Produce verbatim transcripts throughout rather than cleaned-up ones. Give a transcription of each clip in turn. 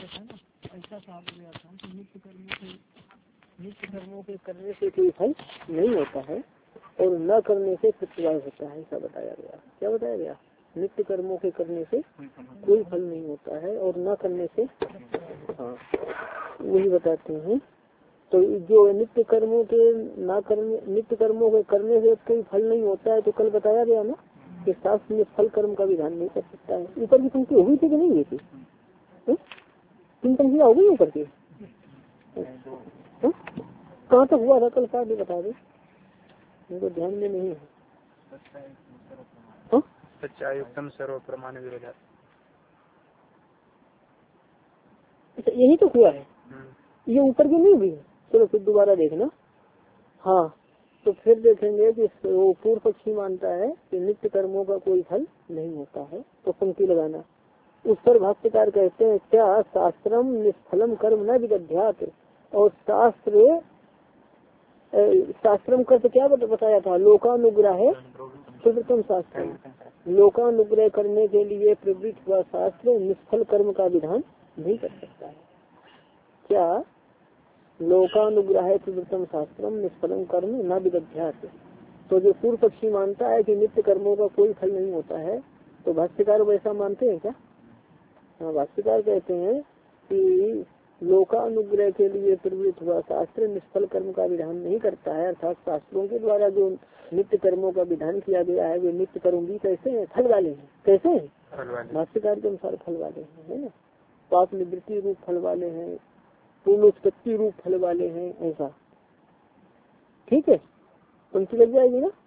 था ना, ऐसा कहा गया था कि नित्य कर्मों के नित्य कर्मों के करने से कोई फल नहीं होता है और न करने से प्रत्यवाय होता है, ऐसा बताया गया। क्या बताया गया? नित्य कर्मों के करने से कोई फल नहीं होता है और न करने से, हाँ वही बताते हैं। तो जो नित्य कर्मों के ना करने नित्य कर्मों के करने से कोई फल नहीं होता है, तो कल बताया गया ना कि शास्त्र में फल कर्म का विधान नहीं कर सकता है। ऊपर की पंक्ति हो गई थी कि नहीं हुई थी? तीन पंक्तियाँ हो गई ऊपर की। कहाँ तक हुआ था कल? का भी बता दे, मेरे ध्यान में नहीं है। सच्चाई उत्तम सर्व प्रमाण विरोधा, यही तो हुआ है। ये ऊपर की नहीं हुई। चलो फिर दोबारा देखना। हाँ तो फिर देखेंगे कि वो पूर्व पक्षी मानता है कि नित्य कर्मों का कोई फल नहीं होता है, तो पंक्ति लगाना। उस पर भाष्यकार कहते हैं क्या शास्त्रम निष्फलम कर्म न विदध्यात, और शास्त्र शास्त्रम का तो क्या बताया था? लोकानुग्रह है प्रवृत्तम शास्त्र, लोकानुग्रह करने के लिए प्रवृत्त हुआ शास्त्र निष्फल कर्म का विधान नहीं कर सकता है। क्या लोकानुग्रह प्रवृत्तम शास्त्रम निष्फलम कर्म न विदध्यात, तो जो पूर्व पक्षी मानता है कि नित्य कर्मों का कोई फल नहीं होता है, तो भाष्यकार वैसा मानते हैं क्या? हाँ, भाष्यकार कहते हैं कि लोकानुग्रह के लिए प्रवृत्त हुआ शास्त्र निष्फल कर्म का विधान नहीं करता है, अर्थात शास्त्रों के द्वारा जो नित्य कर्मों का विधान किया गया है वे नित्य कर्म भी कैसे हैं? फल वाले हैं। कैसे हैं? भाष्यकार के अनुसार फल वाले हैं, है ना। पाप निवृत्ति रूप फल वाले हैं, पूर्णोत्पत्ति रूप फल वाले हैं, ऐसा। ठीक है, पंक्ति लग जाएगी ना।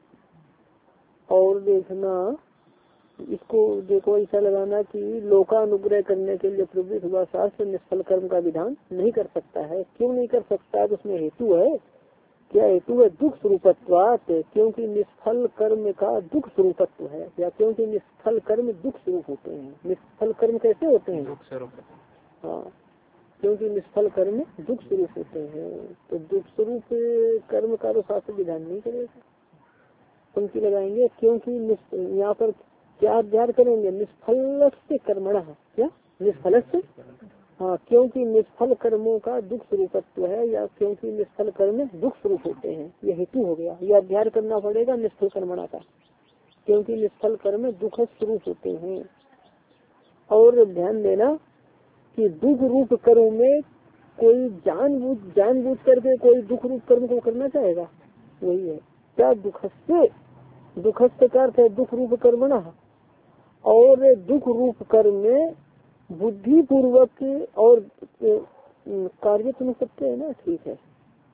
और देखना इसको, देखो ऐसा लगाना कि लोकानुग्रह करने के लिए प्रवृत्त हुआ शास्त्र निष्फल कर्म का विधान नहीं कर सकता है। क्यों नहीं कर सकता है? तो उसमें हेतु है। क्या हेतु है? दुख स्वरूपत्वात्, क्योंकि निष्फल कर्म का दुख स्वरूपत्व है, या क्योंकि निष्फल कर्म दुख स्वरूप होते हैं। निष्फल कर्म कैसे होते हैं? दुख स्वरूप। हाँ, क्योंकि निष्फल कर्म दुख स्वरूप होते हैं, तो दुख स्वरूप कर्म का तो शास्त्र विधान नहीं करेगा। पंक्ति लगाएंगे क्योंकि यहाँ पर क्या अध्ययन करेंगे? निष्फल से कर्मणा, क्या निष्फल से, हाँ क्योंकि निष्फल कर्मों का दुख स्वरूपत्व है, या क्योंकि निष्फल कर्म दुख स्वरूप होते हैं, ये हेतु हो गया। यह अध्ययन करना पड़ेगा निष्फल कर्मणा का, क्योंकि निष्फल कर्म दुख स्वरूप होते हैं। और ध्यान देना कि दुख रूप कर्म में कोई जानबूझ जानबूझ करके कोई दुख रूप कर्म को करना चाहेगा? वही है क्या दुख से, दुख का अर्थ है दुख रूप कर्मणा। और दुख रूप कर्म में बुद्धि पूर्वक और कार्य तो सकते है ना, ठीक है।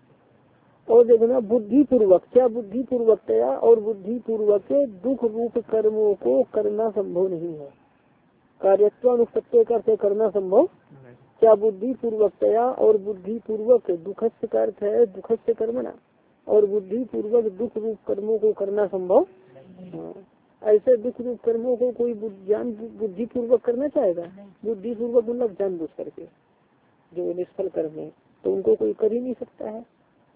और देखना बुद्धि पूर्वक, क्या बुद्धि पूर्वकतया और बुद्धि पूर्वक दुख रूप कर्मों को करना संभव नहीं है। कार्यत्वानुपत्य करते करना संभव, क्या बुद्धि पूर्वकतया और बुद्धि पूर्वक दुखस्य का अर्थ है दुखस्य कर्मणा, और बुद्धि पूर्वक दुख रूप कर्मों को करना संभव। हाँ, ऐसे दुख रूप कर्मों को कोई जान बुद्धि पूर्वक करना चाहेगा? बुद्धि पूर्वक मतलब जान बुझ करके जो निष्फल कर्म है, तो उनको कोई कर ही नहीं सकता है।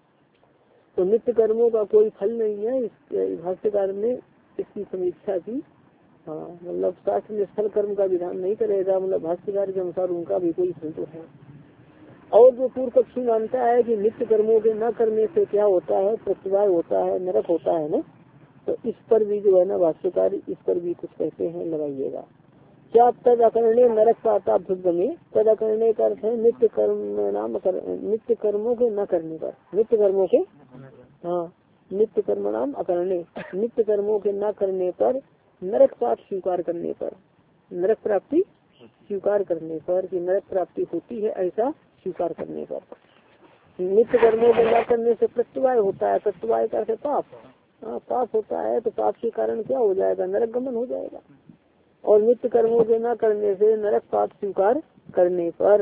तो नित्य कर्मों का कोई फल नहीं है, इस भाष्यकार ने इसकी समीक्षा की। हाँ, मतलब शास्त्र निष्फल कर्म का विधान नहीं करेगा, मतलब भाष्यकार के अनुसार उनका भी कोई फल तो है। और जो पूर्व पक्षी मानता है कि नित्य कर्मों के न करने से क्या होता है? प्रत्यवाय होता है, नरक होता है ना, तो इस पर भी जो है ना भाष्यकार इस पर भी कुछ कहते हैं, लगाइएगा। क्या तद अकरणे नरक पाता भुगमे, तद अकरणे का अर्थ है नित्य कर्म नाम कर, नित्य कर्मों के न करने पर, नित्य कर्मों के, हाँ नित्य कर्म नाम अकरणे, नित्य कर्मों के न करने पर, नरक पाप स्वीकार करने पर, नरक प्राप्ति स्वीकार करने पर, कि नरक प्राप्ति होती है ऐसा स्वीकार करने पर। नित्य कर्मों के न करने से प्रत्यवाय होता है, प्रत्यवाय का अर्थ है पाप। हाँ, पाप होता है तो पाप के कारण क्या हो जाएगा? नरक गमन हो जाएगा। और नित्य कर्मों के न करने से नरक पाप स्वीकार करने पर,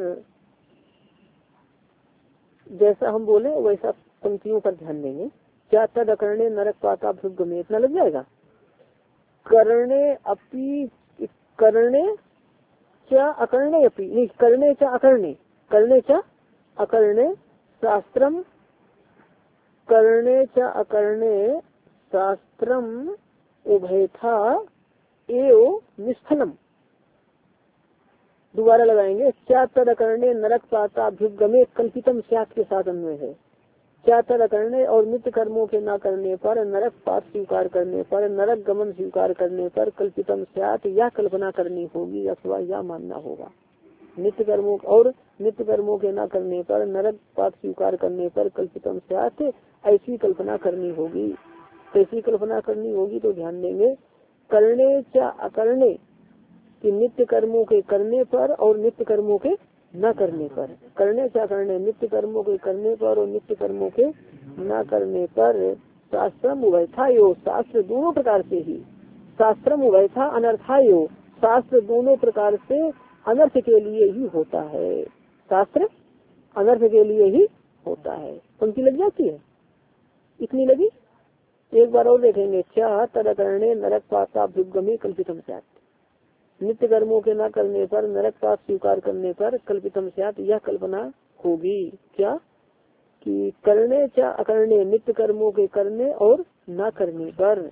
जैसा हम बोले वैसा पंक्तियों पर ध्यान देंगे। क्या तद अकरणे नरक पाता भुगमे, इतना लग जाएगा। करणे अपि, करणे क्या अकरणे अपि, नहीं करणे क्या अकरणे, करणे क्या अकरणे शास्त्रम, करणे क्या अकरणे शास्त्रम उभयथा एव निष्फलम, दोबारा लगाएंगे। क्या तद करने नरक पाताभ्युगमे कल्पितम स्यात् के साथ अन्वय है। क्या तद करने और नित्य कर्मों के न करने पर, नरक पात स्वीकार करने पर, नरक गमन स्वीकार करने पर कल्पितम स्यात् या कल्पना करनी होगी अथवा या मानना होगा। नित्य कर्मों और नित्य कर्मों के न करने पर, नरक पात स्वीकार करने पर कल्पितम स्यात् ऐसी कल्पना करनी होगी। कैसी कल्पना करनी होगी तो ध्यान देंगे। करने च अकरणे कि नित्य कर्मों के करने पर और नित्य कर्मों के न करने पर, करने च अकरणे नित्य कर्मों के करने पर और नित्य कर्मों के न करने पर, शास्त्रम उभयथायो शास्त्र दोनों प्रकार से ही, शास्त्रम उभयथा अनर्थायो शास्त्र दोनों प्रकार से अनर्थ के लिए ही होता है। शास्त्र अनर्थ के लिए ही होता है। पंक्ति लग जाती है, इतनी लगी। एक बार और देखेंगे। क्या तद करणे नरक पाताभ्युगमे कल्पितम स्यात्, नित्य कर्मों के न करने पर, नरक पात स्वीकार करने पर कल्पितम स्यात् यह कल्पना होगी। क्या कि करने च अकरणे नित्य कर्मों के करने और न करने पर,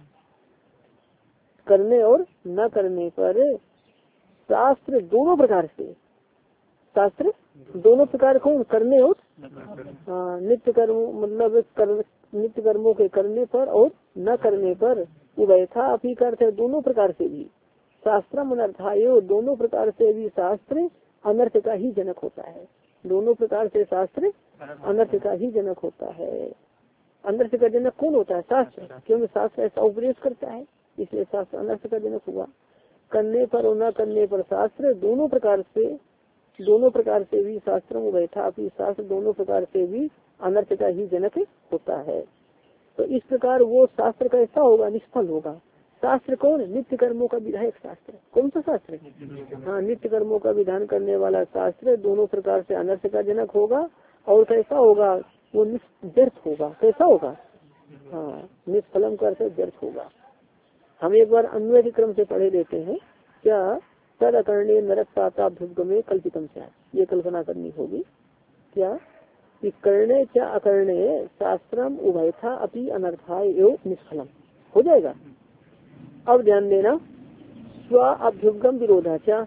करने और न करने पर शास्त्र दोनों प्रकार से, शास्त्र दोनों प्रकार कौन, करने और हाँ, नित्य कर्म मतलब कर, नित्य कर्मों के करने पर और न करने पर, उभयथा अभी अर्थ है दोनों प्रकार से भी, शास्त्रम अनर्थायो दोनों प्रकार से भी शास्त्र अनर्थ का ही जनक होता है। दोनों प्रकार से शास्त्र अनर्थ का ही जनक होता है। अनर्थ का जनक कौन होता है, शास्त्र, क्योंकि शास्त्र ऐसा उपदेश करता है, इसलिए शास्त्र अनर्थ का जनक हुआ। करने पर और न करने पर शास्त्र दोनों प्रकार से, दोनों प्रकार से भी शास्त्र उभयथा अभी शास्त्र दोनों प्रकार से भी अनर्थ का ही जनक होता है। तो इस प्रकार वो शास्त्र कैसा होगा, निष्फल होगा। शास्त्र कौन, नित्य कर्मों का विधायक शास्त्र, कौन सा शास्त्र, हाँ नित्य कर्मों का विधान करने वाला शास्त्र दोनों प्रकार से अनर्थ का जनक होगा। और कैसा होगा, वो व्यर्थ होगा। कैसा होगा, हाँ निष्फलम कर से व्यर्थ होगा। हम एक बार अन्वय के क्रम से पढ़े देते हैं। क्या तद अकरणे नरक पाताभ्युगमे कल्पितम स्यात्, ये कल्पना करनी होगी। क्या कि करणे च अकरणे शास्त्रम उभयथा अपि अनर्थाय एवं निष्फलम हो जाएगा। अब ध्यान देना। स्व अभ्युगम विरोधाचा,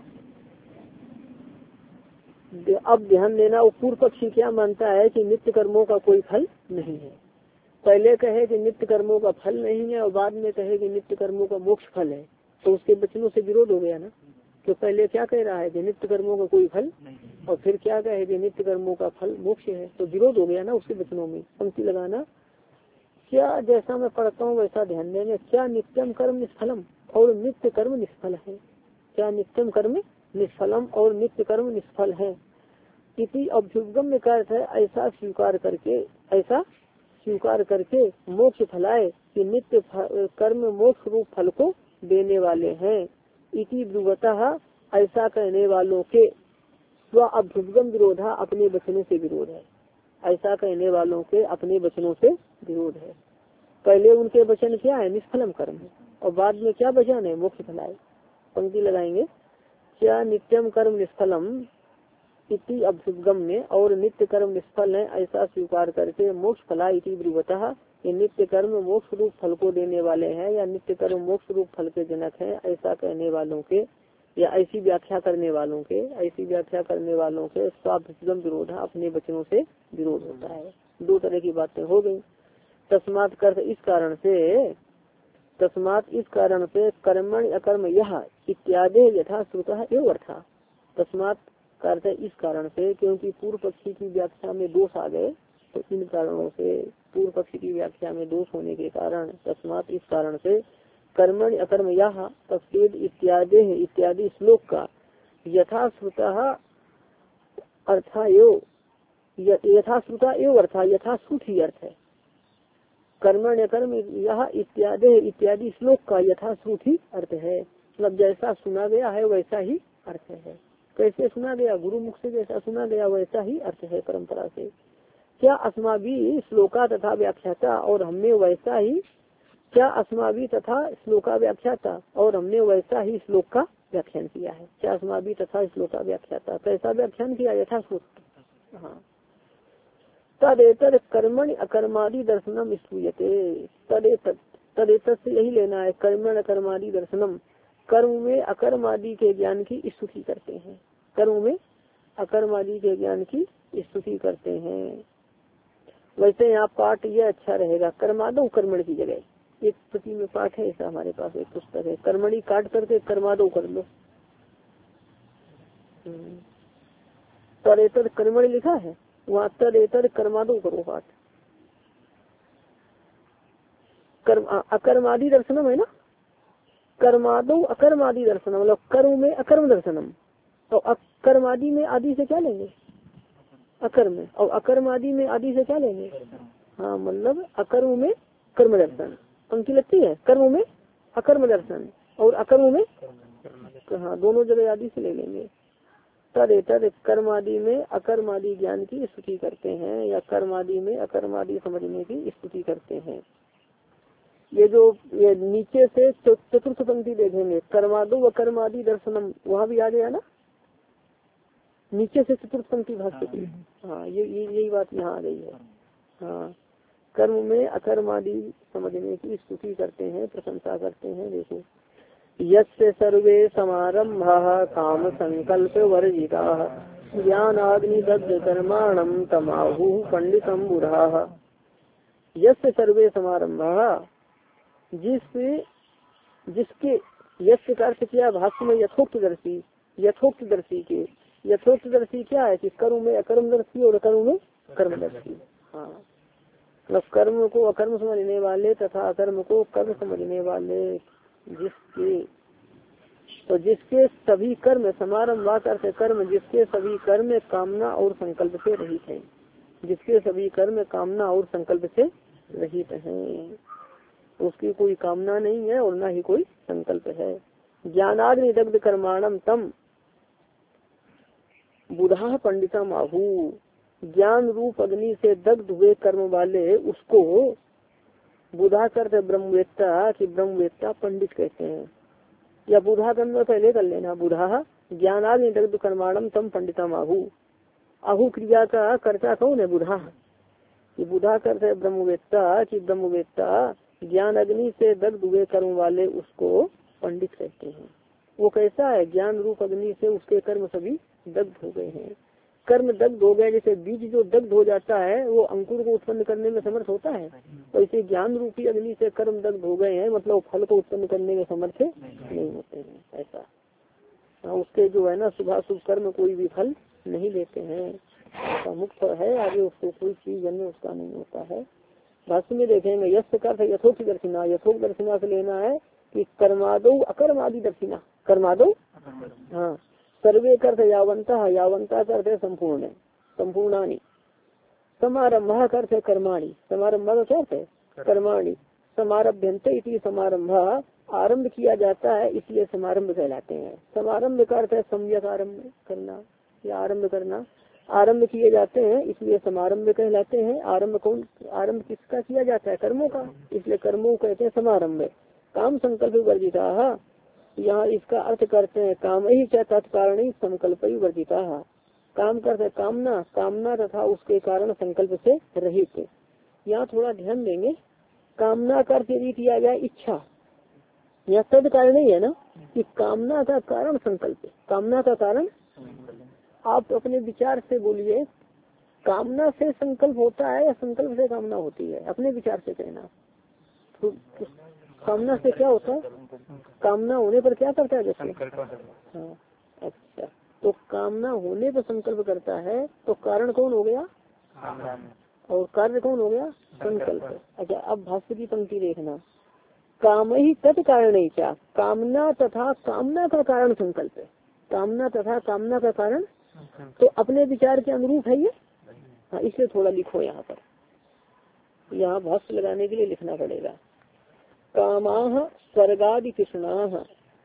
अब ध्यान देना। पूर्व पक्षी क्या मानता है कि नित्य कर्मों का कोई फल नहीं है। पहले कहे कि नित्य कर्मों का फल नहीं है और बाद में कहे कि नित्य कर्मों का मोक्ष फल है, तो उसके वचनों से विरोध हो गया ना। तो पहले क्या कह रहा है कि नित्य कर्मों का कोई फल, और फिर क्या कहे कि नित्य कर्मों का फल मोक्ष है, तो विरोध हो गया ना उसके वचनों में। पंक्ति लगाना। क्या जैसा मैं पढ़ता हूँ वैसा ध्यान देंगे। क्या नित्यम कर्म निष्फलम और नित्य कर्म निष्फल है। क्या नित्यम कर्म निष्फलम और नित्य कर्म निष्फल है। इसी अभ्युगम में का अर्थ है ऐसा स्वीकार करके, ऐसा स्वीकार करके मोक्ष फलाए कि नित्य कर्म मोक्ष रूप फल को देने वाले हैं। इति ब्रुवतः ऐसा कहने वालों के स्व अभ्युगम विरोधा अपने वचनों से विरोध है। ऐसा कहने वालों के अपने वचनों से विरोध है। पहले उनके वचन क्या है, निष्फलम कर्म, और बाद में क्या वचन है, मोक्ष फलाए। पंक्ति लगाएंगे। क्या नित्यम कर्म निष्फलम इति अभ्युगम में, और नित्य कर्म निष्फल है ऐसा स्वीकार करके मोक्ष फला इति ब्रुवतः, ये नित्य कर्म मोक्ष रूप फल को देने वाले हैं या नित्य कर्म मोक्ष रूप फल के जनक हैं, ऐसा कहने वालों के या ऐसी व्याख्या करने वालों के, ऐसी व्याख्या करने वालों के स्वाभ्युगम विरोधा अपने वचनों से विरोध होता है। दो तरह की बातें हो गई। तस्मात् कर्त इस कारण से, तस्मात् इस कारण से कर्मण अकर्म यह इत्यादि यथा श्रुतः एवं अर्था। तस्मात् करते इस कारण से, क्योंकि पूर्व पक्षी की व्याख्या में दोष आ गए, तो इन कारणों से पूर्व पक्षी की व्याख्या में दोष होने के कारण, तस्मात् इस कारण से कर्मण अकर्म यह तस्वीर इत्यादि इत्यादि श्लोक का यथा श्रुतः अर्था एवं यथा श्रुता एवं अर्था यथा श्रुत ही अर्थ है। कर्मण कर्म यह इत्यादि इत्यादि श्लोक का यथा श्रुत ही अर्थ है, मतलब जैसा सुना गया है वैसा ही अर्थ है। कैसे सुना गया, गुरु मुख से जैसा सुना गया वैसा ही अर्थ है परंपरा से। क्या अस्माभि श्लोका तथा व्याख्याता, और हमने वैसा ही, क्या अस्माभि तथा श्लोका व्याख्याता, और हमने वैसा ही श्लोक का व्याख्यान किया है। क्या अस्माभि तथा श्लोका व्याख्याता, कैसा व्याख्यान किया, यथाश्रुत। हाँ। तदेतर कर्मण अकर्मादि दर्शनम स्तूयते। तदेतर तदेतर से यही लेना है, कर्मण अकर्मादि दर्शनम, कर्म में अकर्म आदि के ज्ञान की स्तुति करते हैं। कर्म में अकर्म आदि के ज्ञान की स्तुति करते हैं। वैसे यहाँ पाठ यह अच्छा रहेगा, कर्मादो कर्मण की जगह एक प्रति में पाठ है ऐसा हमारे पास एक पुस्तक है, कर्मणी काट करके कर्मादो कर लो। तरेतर कर्मणि लिखा है वहाँ तरेतर कर्मादो करो पाठ। कर्म अकर्मादि दर्शनम है ना, कर्मादो अकर्मादि दर्शनम मतलब कर्म में अकर्म दर्शनम। तो अकर्मादि में आदि से क्या लेंगे, अकर्म, और अकर्म आदि में आदि से क्या लेंगे, हाँ मतलब अकर्म में कर्म दर्शन। पंक्ति लगती है कर्म में अकर्म दर्शन और अकर्म में, हाँ दोनों जगह आदि से ले लेंगे। तद तद कर्म आदि में अकर्म आदि ज्ञान की स्तुति करते हैं या कर्म आदि में अकर्म आदि समझने की स्तुति करते हैं। ये जो ये नीचे से चतुर्थ पंक्ति देखेंगे, कर्मादो व कर्म आदि दर्शनम, वहाँ भी आ गया ना नीचे से चतुर्थ पंक्ति भाष्य की। हाँ ये यही बात यहाँ आ गई है। हाँ कर्म में अकर्म आदि समझने की स्तुति करते हैं, प्रशंसा करते हैं। देखो यस्य सर्वे समारंभा काम संकल्प वर्जिता ज्ञानाग्निदग्ध कर्माणम तमाहु पंडितम बुधाः। यस्य सर्वे समारंभा, जिस जिसके यस्य का अर्थ किया भाष्य में यथोक्त दर्शी, यथोक्त दर्शी के, यथोक्त दर्शी क्या है कि कर्म में अकर्म दर्शी और कर्म में कर्म दर्शी। हाँ मतलब कर्म को अकर्म समझने वाले तथा अकर्म को कर्म समझने वाले, जिसके तो जिसके सभी कर्म समारंभ करते कर्म, जिसके सभी कर्म कामना और संकल्प से रहित हैं, जिसके सभी कर्म कामना और संकल्प से रहित हैं, उसकी कोई कामना नहीं है और न ही कोई संकल्प है। ज्ञानाग्नि दग्ध कर्माणम तम बुधा पंडिता माहू, ज्ञान रूप अग्नि से दग्ध हुए कर्म वाले उसको बुधा करते ब्रह्मवेत्ता की ब्रह्मवेत्ता पंडित कहते हैं। या बुधा कर्म में पहले कर लेना, बुधा ज्ञानाग्नि दग्ध कर्माणम तम पंडिता माहू। आहु क्रिया का कर्ता कौन है, बुधा। कि बुधा करते ब्रह्मवेत्ता की ब्रह्मवेत्ता ज्ञान अग्नि से दग्ध हुए कर्म वाले उसको पंडित कहते हैं। वो कैसा है, ज्ञान रूप अग्नि से उसके कर्म सभी दग्ध हो गए हैं। कर्म दग्ध हो गए, जैसे बीज जो दग्ध हो जाता है वो अंकुर को उत्पन्न करने में समर्थ होता है, तो इसे ज्ञान रूपी अग्नि से कर्म दग्ध हो गए हैं, मतलब फल को उत्पन्न करने में समर्थ नहीं होते हैं ऐसा। हाँ, उसके जो है ना शुभाशुभ कर्म कोई भी फल नहीं लेते हैं, ऐसा मुक्त है, आगे उसको कोई चीज जन्म उसका नहीं होता है। भाष्य में देखेंगे यश का यथोक्त दर्शिना, यथोक्त दर्शिना से लेना है कि कर्मादो अकर्म आदि दर्शिना, कर्मादो हाँ सर्वे करते यावंता, यावंता करते संपूर्ण, संपूर्णानी, समारंभा करते कर्माणी, समारंभा का क्या है कर्माणी, समारभ्यंते इति समारंभा, आरंभ किया जाता है इसलिए समारंभ कहलाते हैं। समारंभ का अर्थ है सम्यक आरंभ करना या आरंभ करना, आरंभ किए जाते हैं इसलिए समारंभ कहलाते हैं। आरंभ कौन, आरंभ किसका किया जाता है, कर्मों का, इसलिए कर्मों कहते हैं समारंभ। काम संकल्प वर्जिता, यहाँ इसका अर्थ करते हैं काम ही क्या तत्कारण संकल्प ही वर्जिता, काम करते कामना, कामना तथा उसके कारण संकल्प से रहित। यहाँ थोड़ा ध्यान देंगे, कामना का अर्थ यदि किया जाए इच्छा, यहाँ तद कारण ही है ना कि कामना का कारण संकल्प, कामना का कारण, आप अपने विचार से बोलिए कामना से संकल्प होता है या संकल्प से कामना होती है, अपने विचार से कहना। तो, तो, कामना से क्या होता है, कामना होने पर क्या करता है जैसे हाँ अच्छा, तो कामना होने पर संकल्प करता है, तो कारण कौन हो गया और कार्य कौन हो गया, संकल्प। अच्छा अब भाष्य की पंक्ति देखना, काम ही तत्कारण ही क्या, कामना तथा कामना का कारण संकल्प है, कामना तथा कामना का कारण, तो अपने विचार के अनुरूप है ये। हाँ इसलिए थोड़ा लिखो यहाँ पर, यहाँ भाष्य लगाने के लिए लिखना पड़ेगा। कामाह स्वर्गादि कृष्णाः,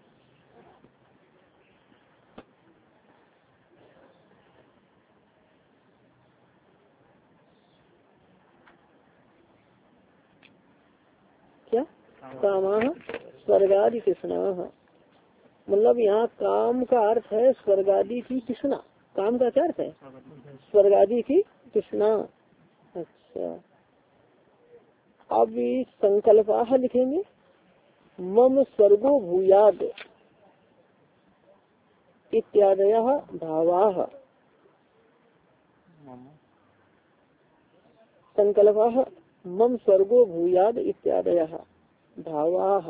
क्या कामाह स्वर्गादि कृष्णाः, मतलब यहाँ काम का अर्थ है स्वर्गादि की कृष्णा, काम का क्या अर्थ है, स्वर्गादि की कृष्णा। अच्छा अब संकल्पाह लिखेंगे, मम स्वर्गो भूयाद, इत्यादयः भावाः संकल्पः मम स्वर्गो भूयाद इत्यादयः भावाः।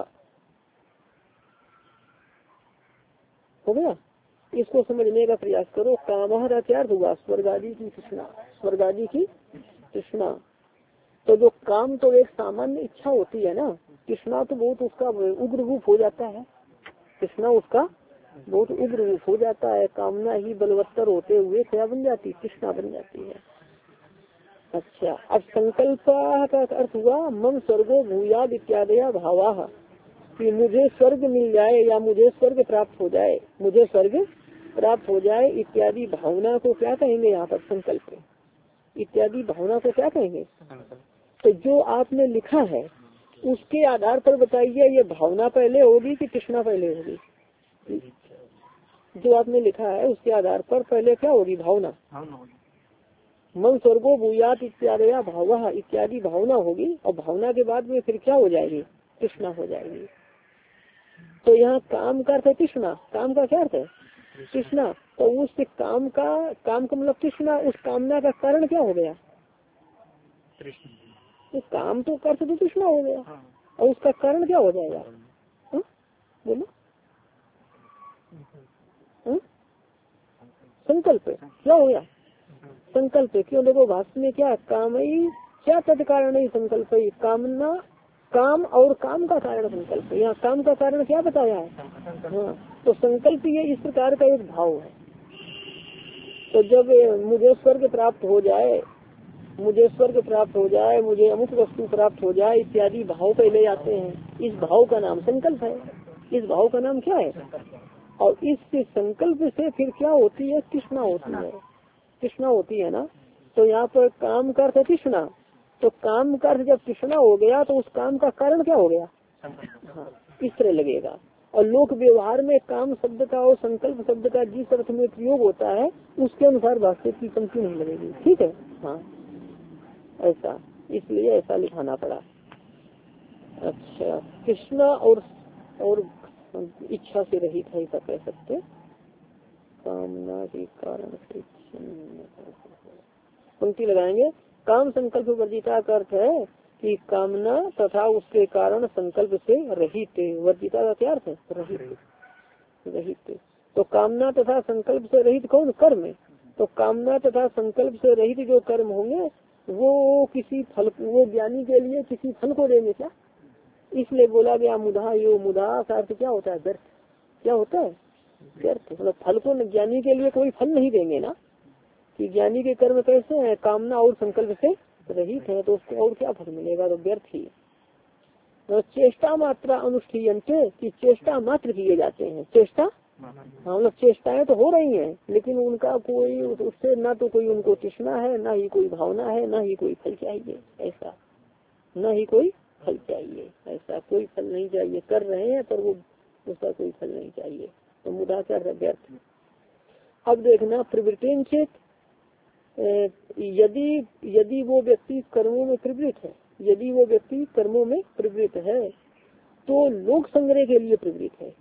हो गया। इसको समझने का प्रयास करो। कामः का क्या अर्थ हुआ? स्वर्ग आदि की तृष्णा, स्वर्ग आदि की तृष्णा। तो जो काम तो एक सामान्य इच्छा होती है ना, तृष्णा तो बहुत उसका उग्र रूप हो जाता है। तृष्णा उसका बहुत उग्र रूप हो जाता है। कामना ही बलवत्तर होते हुए क्या बन जाती? तृष्णा बन जाती है। अच्छा, अब संकल्प का अर्थ हुआ मम स्वर्गो भूयाद इत्यादि भावाः, कि मुझे स्वर्ग मिल जाए या मुझे स्वर्ग प्राप्त हो जाए, मुझे स्वर्ग प्राप्त हो जाए इत्यादि भावना को क्या कहेंगे यहाँ पर? संकल्प। इत्यादि भावना को क्या कहेंगे? तो जो आपने लिखा है उसके आधार पर बताइए, ये भावना पहले होगी कि तृष्णा पहले होगी? जो आपने लिखा है उसके आधार पर पहले क्या होगी? भावना। मन स्वर्गो भूयात इत्यादि भाव इत्यादि भावना होगी, और भावना के बाद में फिर क्या हो जाएगी? तृष्णा हो जाएगी। तो यहाँ काम का अर्थ है तृष्णा। काम का क्या अर्थ है? तृष्णा। तो उस काम का काम का मतलब तृष्णा, उस कामना का कारण क्या हो गया? तो काम तो कर तो तृष्णा हो गया, और उसका कारण क्या हो जाएगा? हा? बोलो। हा? संकल्प। क्या हो गया? संकल्प। क्यों? देखो भाष्य में क्या, कामई क्या तत्कारण है संकल्प? कामना, काम और काम का कारण संकल्प। यहाँ काम का कारण क्या बताया है? हाँ, तो संकल्प ये इस प्रकार का एक भाव है। तो जब मुझे स्वर्ग प्राप्त हो जाए, मुझे स्वर्ग प्राप्त हो जाए, मुझे अमुक वस्तु प्राप्त हो जाए इत्यादि भाव पहले आते हैं। इस भाव का नाम संकल्प है। इस भाव का नाम क्या है? और इस संकल्प से फिर क्या होती है? तृष्णा होती है। तृष्णा होती है ना। तो यहाँ पर काम का अर्थ तृष्णा। तो काम का अर्थ जब तृष्णा हो गया तो उस काम का कारण क्या हो गया? हाँ, इस तरह लगेगा। और लोक व्यवहार में काम शब्द का और संकल्प शब्द का जिस अर्थ में प्रयोग होता है उसके अनुसार भाष्य की पंक्ति नहीं लगेगी। ठीक है। हाँ, ऐसा, इसलिए ऐसा लिखाना पड़ा। अच्छा, कृष्णा और और इच्छा से रहित है, ऐसा कह सकते। कामना के कारण से पंक्ति लगाएंगे। काम संकल्प वर्जिता का अर्थ है कि कामना तथा उसके कारण संकल्प से रहित। वर्जिता का क्या अर्थ है? रहित। रहित। तो कामना तथा संकल्प से रहित कौन? कर्म। तो कामना तथा संकल्प से रहित जो कर्म होंगे वो किसी फल, वो ज्ञानी के लिए किसी फल को देंगे क्या? इसलिए बोला गया मुधा यो। मुधा का अर्थ क्या होता है? व्यर्थ। क्या होता है? व्यर्थ। मतलब फल को ज्ञानी के लिए कोई फल नहीं देंगे ना, कि ज्ञानी के कर्म कैसे हैं? कामना और संकल्प से रहित है, तो उसको और क्या फल मिलेगा? तो व्यर्थ ही। तो चेष्टा मात्रा अनुष्ठीयन्ते, कि चेष्टा मात्र किए जाते हैं। चेष्टा, हाँ, मतलब चेष्टाएं तो हो रही हैं, लेकिन उनका कोई उससे ना तो कोई उनको तृष्णा है, ना ही कोई भावना है, ना ही कोई फल चाहिए। ऐसा, ना ही कोई फल चाहिए। ऐसा कोई फल नहीं चाहिए। कर रहे हैं पर वो उसका कोई फल नहीं चाहिए। तो मुदा क्या व्यर्थ। अब देखना, प्रवृत्ति चेत, यदि यदि वो व्यक्ति कर्मों में प्रवृत्त है, यदि वो व्यक्ति कर्मों में प्रवृत्त है तो लोक संग्रह के लिए प्रवृत्त है।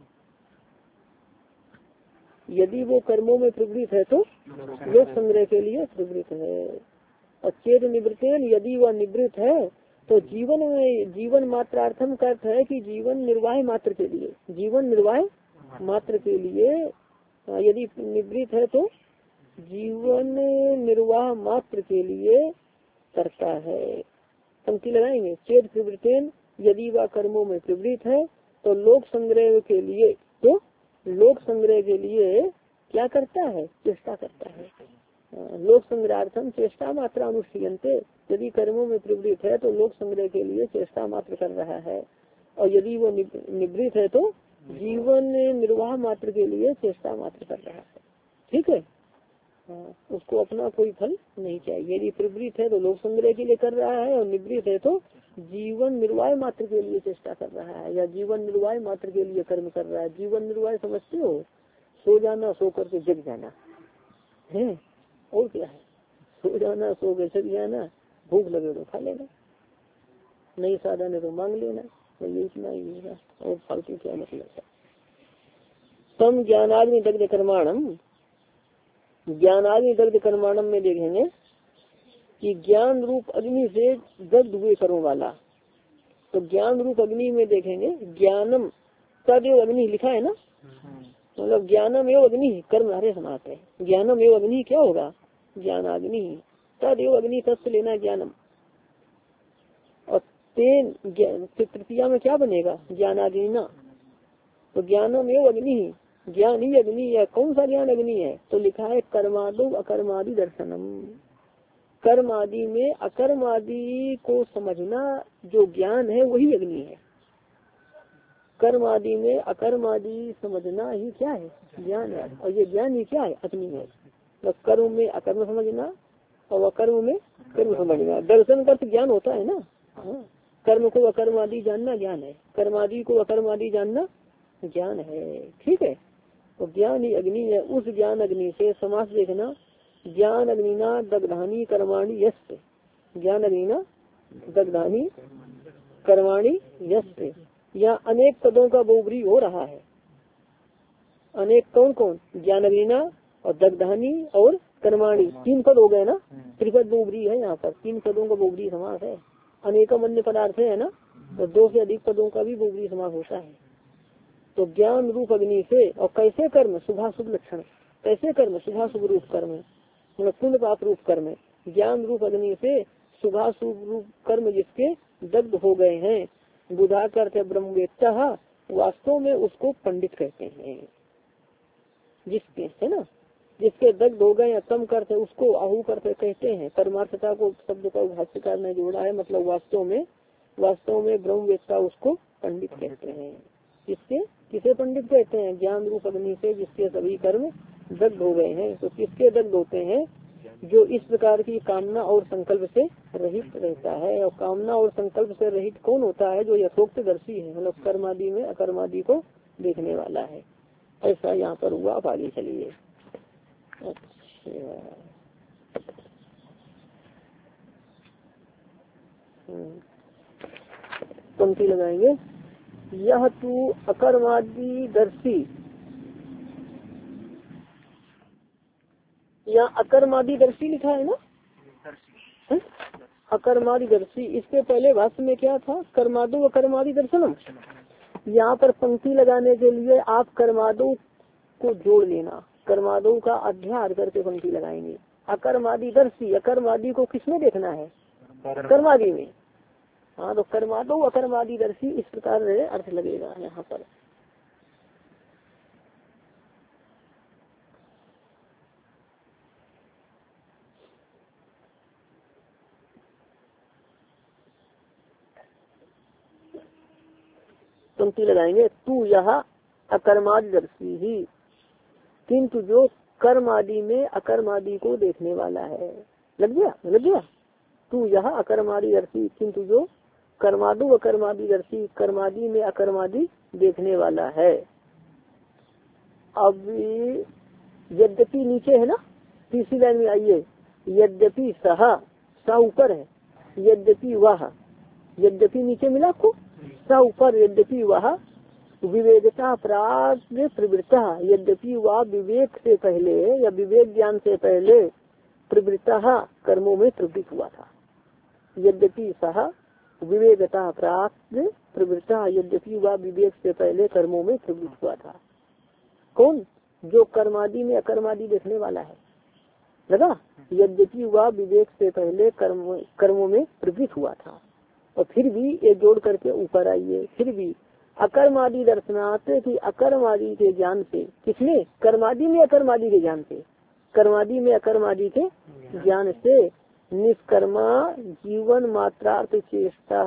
यदि वो कर्मों में प्रवृत्त है तो लोक संग्रह के लिए प्रवृत्त है। और चेत निवृत्तेन, यदि वह निवृत्त है तो जीवन में, जीवन मात्रार्थम का अर्थ है कि जीवन निर्वाह मात्र के लिए, जीवन निर्वाह मात्र के लिए यदि निवृत्त है तो जीवन निर्वाह मात्र के लिए करता है। पंक्ति लगाएंगे। चेत प्रवृत्तेन, यदि वह कर्मों में प्रवृत्त है तो लोक संग्रह के लिए, तो लोक संग्रह के लिए क्या करता है? चेष्टा करता है। लोक संग्रहार्थम चेष्टा मात्रा अनुष्ठीयन्ते, यदि कर्मों में प्रवृत्त है तो लोक संग्रह के लिए चेष्टा मात्र कर रहा है। और यदि वो निवृत्त है तो जीवन निर्वाह मात्र के लिए चेष्टा मात्र कर रहा है। ठीक है। हाँ, उसको अपना कोई फल नहीं चाहिए। यदि प्रवृत्त है तो लोक संग्रह के लिए कर रहा है, और निवृत्त है तो जीवन निर्वाह मात्र के लिए चेष्टा कर रहा है, या जीवन निर्वाह मात्र के लिए कर्म कर रहा है। जीवन निर्वाह समझते हो? सो जाना, सो करके जग जाना है, और क्या है? सो जाना, सो के जग जाना, भूख लगे तो खा लेना, नहीं साधन है तो मांग लेना, तो ये इतना ही है। और फालतू क्या मतलब है? तम ज्ञानाग्नि दग्ध कर्माणम, ज्ञानाग्नि दग्ध कर्माणम में देखेंगे कि ज्ञान रूप अग्नि से दग्ध हुए कर्म वाला। तो ज्ञान रूप अग्नि में देखेंगे ज्ञानम तदेव अग्नि लिखा है ना, मतलब ज्ञानम एवं अग्नि कर्म हरे समास है। ज्ञानम एवं अग्नि क्या होगा, ज्ञानाग्नि, तदेव अग्नि तत्व लेना ज्ञानम। और तेन तृतीया में क्या बनेगा, ज्ञानाग्नि ना। तो ज्ञानम एवं अग्नि, ज्ञान ही अग्नि है। कौन सा ज्ञान अग्नि है, तो लिखा है कर्मादो अकर्मादि दर्शनम। कर्म आदि में अकर्म आदि को समझना जो ज्ञान है वही अग्नि है। कर्म आदि में अकर्म आदि समझना ही क्या है, ज्ञान है। और ये ज्ञान ही क्या है, अग्नि है। तो कर्म में अकर्म समझना और अकर्म में कर्म समझना, दर्शन का तो ज्ञान होता है ना। हाँ, कर्म को अकर्म आदि जानना ज्ञान है, कर्म आदि को अकर्म आदि जानना ज्ञान है। ठीक है, तो ज्ञान ही अग्नि है। उस ज्ञान अग्नि से समास देखना, ज्ञान अग्निना दग्धानी कर्माणि यस्य, ज्ञान अग्निना दग्धानी कर्माणि यस्य। यहाँ अनेक पदों का बहुब्री हो रहा है। अनेक कौन कौन, ज्ञान अग्निना और दग्धानी और कर्माणि, तीन पद हो गए ना। त्रिपद बहुब्री है यहाँ पर, तीन पदों का बहुब्री समास है। अनेकम अन्य पदार्थ है ना, तो दो से अधिक पदों का भी बहुब्री समास होता है। तो ज्ञान रूप अग्नि से, और कैसे कर्म, शुभाशुभ लक्षण, कैसे कर्म, शुभाशुभ रूप कर्म, मतलब पुण्य पाप रूप कर्म। ज्ञान रूप अग्नि से शुभाशुभ रूप कर्म जिसके दग्ध हो गए हैं, बुधा करते ब्रह्मवेत्ता, वास्तव में उसको पंडित कहते हैं। जिसके है ना, जिसके दग्ध हो गए, तम करते उसको आहू करते कहते हैं। परमार्थता को शब्द का भाष्यकार ने जोड़ा है, मतलब वास्तव में, वास्तव में ब्रह्मवेत्ता उसको पंडित कहते हैं। किसके, किसे पंडित कहते हैं, ज्ञान रूप अग्नि से जिसके सभी कर्म दग्ध हो गए हैं। तो किसके दग्ध होते हैं, जो इस प्रकार की कामना और संकल्प से रहित रहता है। और कामना और संकल्प से रहित कौन होता है, जो यथोक्त दर्शी है, मतलब कर्मादि में अकर्मादि को देखने वाला है। ऐसा यहाँ पर हुआ। आप आगे चलिए। अच्छा, पंक्ति लगाएंगे, यह तू अकर्मादि दर्शी, यहाँ अकर्मादि दर्शी लिखा है ना, है? अकर्मादि दर्शी। इसके पहले भाष्य में क्या था, कर्मादो अकर्मादि दर्शनम। यहाँ पर पंक्ति लगाने के लिए आप कर्मादो को जोड़ लेना, कर्मादो का अध्याय करके पंक्ति लगाएंगे। अकर्मादि दर्शी, अकर्मादि को किसमें देखना है, कर्मादि में। हाँ, तो कर्मादो अकर्मादि दर्शी, इस प्रकार अर्थ लगेगा यहाँ पर। पंक्ति लगाएंगे, तू यह अकर्मादर्शी ही, किंतु जो कर्म आदि में अकर्मादि को देखने वाला है। लग गया, लग गया। तू यह अकर्मादर्शी, किंतु जो कर्मादु अकर्मादर्शी, कर्मादि में अकर्मादि देखने वाला है। अब यद्यपि नीचे है ना, तीसरी लाइन में आइए, यद्यपि सह, सा ऊपर है, यद्यपि वह, यद्यपि नीचे मिला आपको, सा ऊपर, यद्यपि वह विवेकता प्राप्त प्रवृत्ता, यद्यपि वह विवेक से पहले या विवेक ज्ञान से पहले प्रवृत्ता कर्मों में प्रवृत्त हुआ था। यद्यपि सह विवेकता प्राप्त प्रवृत्ता, यद्यपि वह विवेक से पहले कर्मों में प्रवृत्त हुआ था। कौन, जो कर्मादि में अकर्मादि देखने वाला है। लगा, यद्यपि वह विवेक से पहले कर्म कर्मों में प्रवृत्त हुआ था। और फिर भी ये जोड़ करके ऊपर आइए, फिर भी अकर्मादि दर्शनार्थ की अकर्मादि के ज्ञान से, किसने, कर्मादि में अकर्मादि के ज्ञान से, कर्मादि में अकर्मादि के ज्ञान से निष्कर्मा जीवन मात्रार्थ चेष्टा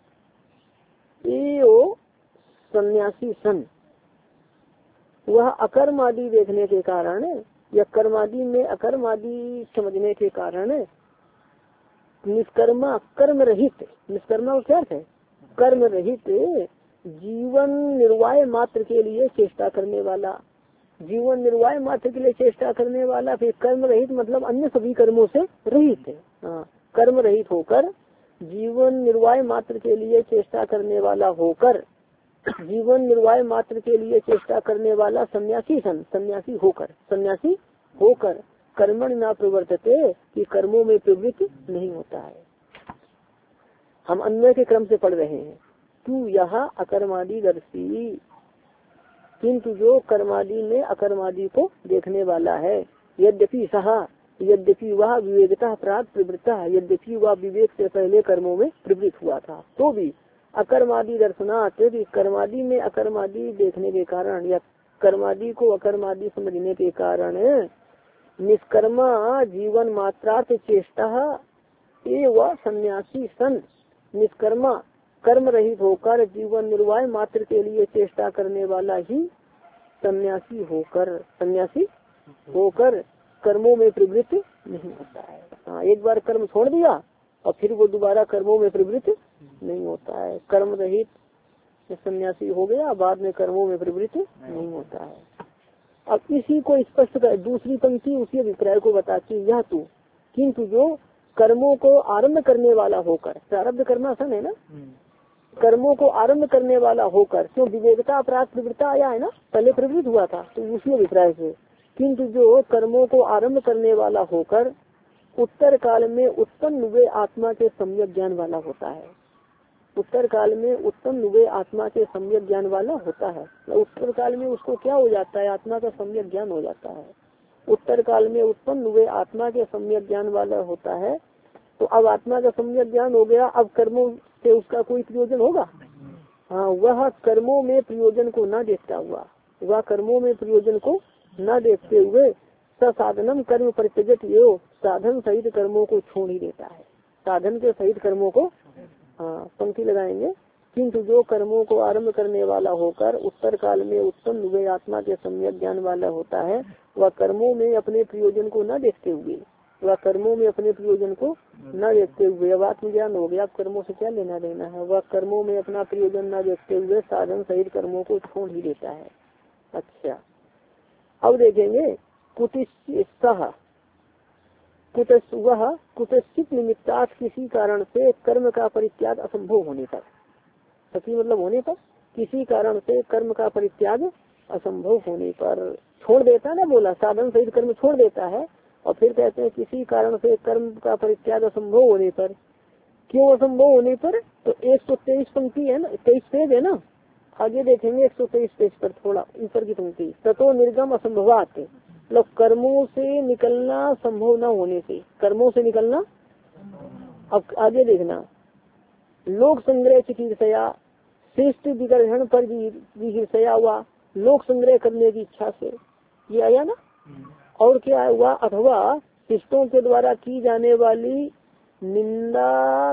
एवं सन्यासी सन, वह अकर्मादि देखने के कारण या कर्मादि में अकर्मादि समझने के कारण निष्कर्मा कर्म रहित, निष्कर्मा क्या है, कर्म रहित जीवन निर्वाह मात्र के लिए चेष्टा करने वाला, जीवन निर्वाह मात्र के लिए चेष्टा करने वाला, फिर कर्म रहित मतलब अन्य सभी कर्मों से रहित है। हाँ, कर्म रहित होकर जीवन निर्वाह मात्र के लिए चेष्टा करने वाला होकर जीवन निर्वाह मात्र के लिए चेष्टा करने वाला सन्यासी सन, सन्यासी होकर, सन्यासी होकर कर्मण ना प्रवर्तते, कि कर्मों में प्रवृत्त नहीं होता है। हम अन्य के क्रम से पढ़ रहे हैं। तू यहाँ अकर्मादि दर्शी, किंतु जो कर्मादि में अकर्मादि को देखने वाला है। यद्यपि सहा, यद्यपि वह विवेकता प्राप्त प्रवृत्ता, यद्यपि वह विवेक से पहले कर्मों में प्रवृत्त हुआ था, तो भी अकर्मादि दर्शनात्, कर्मादि में अकर्मादि देखने के कारण या कर्मादि को अकर्मादि समझने के कारण निष्कर्मा जीवन मात्रार्थ चेष्टा एवं सन्यासी सन, निष्कर्मा कर्म रहित होकर जीवन निर्वाह मात्र के लिए चेष्टा करने वाला ही सन्यासी होकर, सन्यासी होकर कर्मों में प्रवृत्त नहीं होता है। हाँ, एक बार कर्म छोड़ दिया और फिर वो दोबारा कर्मों में प्रवृत्त नहीं होता है। कर्म रहित सन्यासी हो गया, बाद में कर्मों में प्रवृत्त नहीं होता है। अब इसी को स्पष्ट कर दूसरी पंक्ति उसी अभिप्राय को बताती, यह तू किंतु जो कर्मों को आरंभ करने वाला होकर, प्रारब्ध करना सन है ना, कर्मों को आरंभ करने वाला होकर, क्यों विवेकता प्राप्त प्रवृत्ता आया है ना, पहले प्रवृत्त हुआ था, तो उसी अभिप्राय से किंतु जो कर्मों को आरंभ करने वाला होकर उत्तर काल में उत्पन्न हुए आत्मा के सम्यक ज्ञान वाला होता है। उत्तर काल में उत्पन्न हुए आत्मा के सम्यक ज्ञान वाला होता है। उत्तर काल में उसको क्या हो जाता है, आत्मा का सम्यक ज्ञान हो जाता है। उत्तर काल में उत्पन्न हुए आत्मा के सम्यक ज्ञान वाला होता है। तो अब आत्मा का सम्यक ज्ञान हो गया, अब कर्मों से उसका कोई प्रयोजन होगा? हाँ, वह कर्मों में प्रयोजन को न देखता हुआ, वह कर्मों में प्रयोजन को न देखते हुए साधनम कर्म परित्यजत यो, साधन सहित कर्मों को छोड़ ही देता है। साधन के सहित कर्मों को, हाँ पंक्ति लगाएंगे, किंतु जो कर्मों को आरंभ करने वाला होकर उत्तर काल में उत्पन्न हुए आत्मा के सम्यक ज्ञान वाला होता है, वह कर्मों में अपने प्रयोजन को न देखते हुए, वह कर्मों में अपने प्रयोजन को न देखते हुए, अब आत्मज्ञान हो गया, अब कर्मों से क्या लेना देना है, वह कर्मों में अपना प्रयोजन न देखते हुए साधन सहित कर्मों को छोड़ ही देता है। अच्छा, अब देखेंगे कुतिसह, कुतस वह कुतश्चित निमित्तात्, किसी कारण से कर्म का परित्याग असंभव होने पर, सती मतलब होने पर, किसी कारण से कर्म का परित्याग असंभव होने पर छोड़ देता ना, बोला साधन सहित कर्म छोड़ देता है, और फिर कहते हैं किसी कारण से कर्म का परित्याग असंभव होने पर। क्यों असंभव होने पर? तो एक सौ तेईस पंक्ति है ना, तेईस पेज है ना, आगे देखेंगे एक सौ तेईस पेज पर थोड़ा ऊपर की पंक्ति, ततो निर्गम असंभवात, मतलब कर्मों से निकलना संभव न होने से, कर्मों से निकलना। अब आगे देखना, लोक संग्रह चिकित्सया, श्रेष्ठ विग्रहण पर विहिर्षया हुआ, लोक संग्रह करने की इच्छा से, ये आया ना। और क्या हुआ, अथवा शिष्टों के द्वारा की जाने वाली निंदा,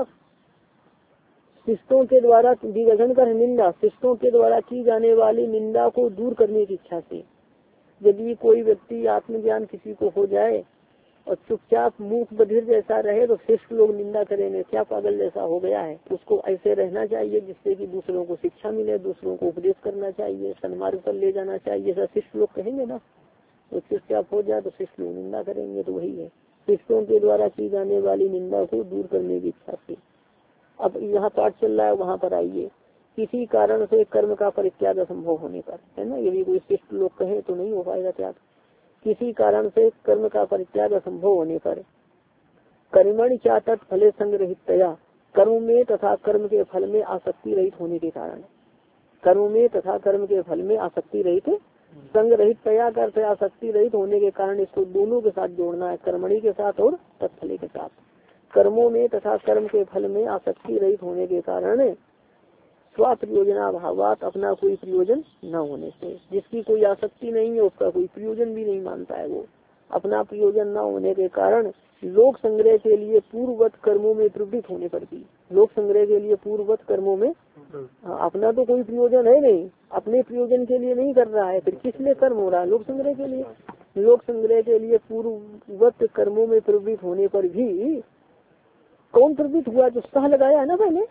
शिष्टों के द्वारा विग्रहण कर निंदा, शिष्टों के द्वारा की जाने वाली निंदा को दूर करने की इच्छा से। यदि कोई व्यक्ति आत्मज्ञान किसी को हो जाए और चुपचाप मूक बधिर जैसा रहे, तो शिष्ट लोग निंदा करेंगे, क्या पागल जैसा हो गया है, उसको ऐसे रहना चाहिए जिससे कि दूसरों को शिक्षा मिले, दूसरों को उपदेश करना चाहिए, सन्मार्ग पर ले जाना चाहिए, ऐसा शिष्ट लोग कहेंगे ना। तो चुपचाप हो जाए तो शिष्ट लोग निंदा करेंगे, तो वही है, शिष्टों के द्वारा की जाने वाली निंदा को दूर करने की इच्छा से। अब यहाँ पाठ चल रहा है, वहाँ पर आइए, किसी कारण से कर्म का परित्याग असंभव होने पर, है ना, यदि कोई शिष्ट लोग कहे तो नहीं हो पाएगा त्याग। किसी कारण से कर्म का परित्याग असंभव होने पर, कर्मणि चा तत्फले संग्रहितया, कर्म में तथा कर्म के फल में आसक्ति रहित होने के कारण, कर्म में तथा कर्म के फल में आसक्ति रहित, संग्रहित तया करते आसक्ति रहित होने के कारण, इसको दोनों के साथ जोड़ना है, कर्मणि के साथ और तत्फले के साथ। कर्मों में तथा कर्म के फल में आसक्ति रहित होने के कारण स्व प्रयोजना भावात, अपना कोई प्रयोजन न होने से, जिसकी कोई आसक्ति नहीं है उसका कोई प्रयोजन भी नहीं मानता है, वो अपना प्रयोजन न होने के कारण लोक संग्रह के लिए पूर्ववत कर्मों में प्रवृत्त होने पर भी, लोक संग्रह के लिए पूर्ववत कर्मों में, अपना तो कोई प्रयोजन है नहीं, अपने प्रयोजन के लिए नहीं कर रहा है, फिर किस लिए कर्म हो रहा है, लोक संग्रह के लिए। लोक संग्रह के लिए पूर्ववत कर्मों में प्रवृत्त होने पर भी कौन प्रवृत्त हुआ, जो सह लगाया है ना पहले,